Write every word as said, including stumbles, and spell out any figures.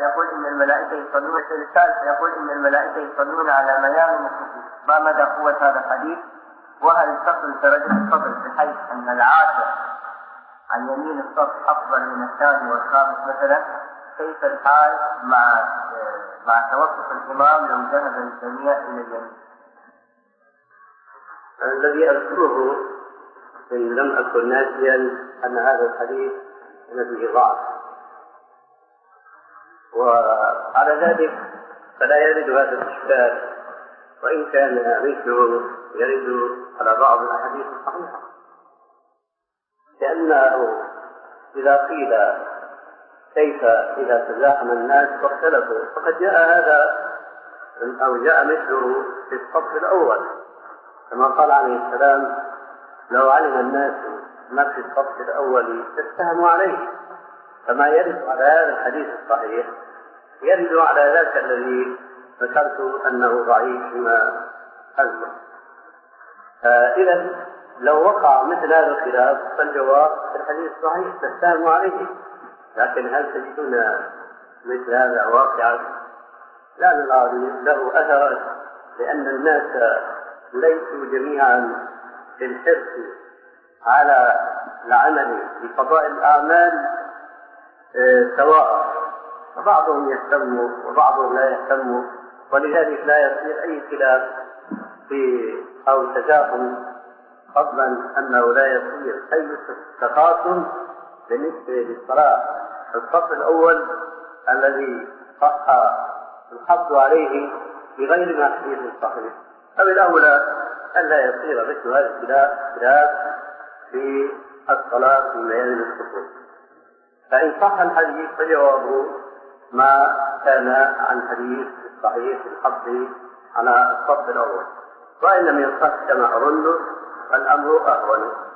يقول إن الملائكة يصلون الثالث يقول إن الملائكة يصلون على ميامن الصفوف، ما مدى قوة هذا الحديث؟ وهل تصل درجة الفضل بحيث أن العاشر عن يمين الصف أفضل من الثاني والخامس مثلا؟ كيف الحال مع مع توقف الإمام لو ذهب الجميع إلى اليمين؟ الذي أذكره إن لم أكن ناسيا أن هذا الحديث فيه ضعف، وعلى ذلك فلا يرد هذا الإشكال، وإن كان مثله يرد على بعض الأحاديث الصحيحة، لأنه إذا قيل كيف إذا تزاحم الناس واختلفوا فقد جاء هذا أو جاء مثله في الصف الأول، كما قال عليه السلام: لو علم الناس ما في الصف الأول اتهموا عليه. فما يرد على هذا الحديث الصحيح يرد على ذاك الذي ذكرت أنه ضعيف فيما أذكر. إذا لو وقع مثل هذا الخلاف فالجواب في الحديث الصحيح تتهموا عليه، لكن هل تجدون مثل هذا واقعا؟ لا نرى له أثرا، لأن الناس ليسوا جميعا في الحرص على العمل بقضاء الأعمال سواء، فبعضهم يهتم وبعضهم لا يهتم، ولذلك لا يصير أي خلاف في أو تجاهل، فضلا أنه لا يصير أي تخاصم بالنسبة للصلاة في الصف الأول الذي صح الحفظ عليه بغير ما حديث صحيح. فبالأولى أن لا يصير مثل هذا الخلاف في الصلاة في ميامن الصفوف. فإن صح الحديث فجوابه ما كان عن حديث الصحيح في الحفظ على الصف الأول، وإن لم يصح كما أظن فالأمر أهون.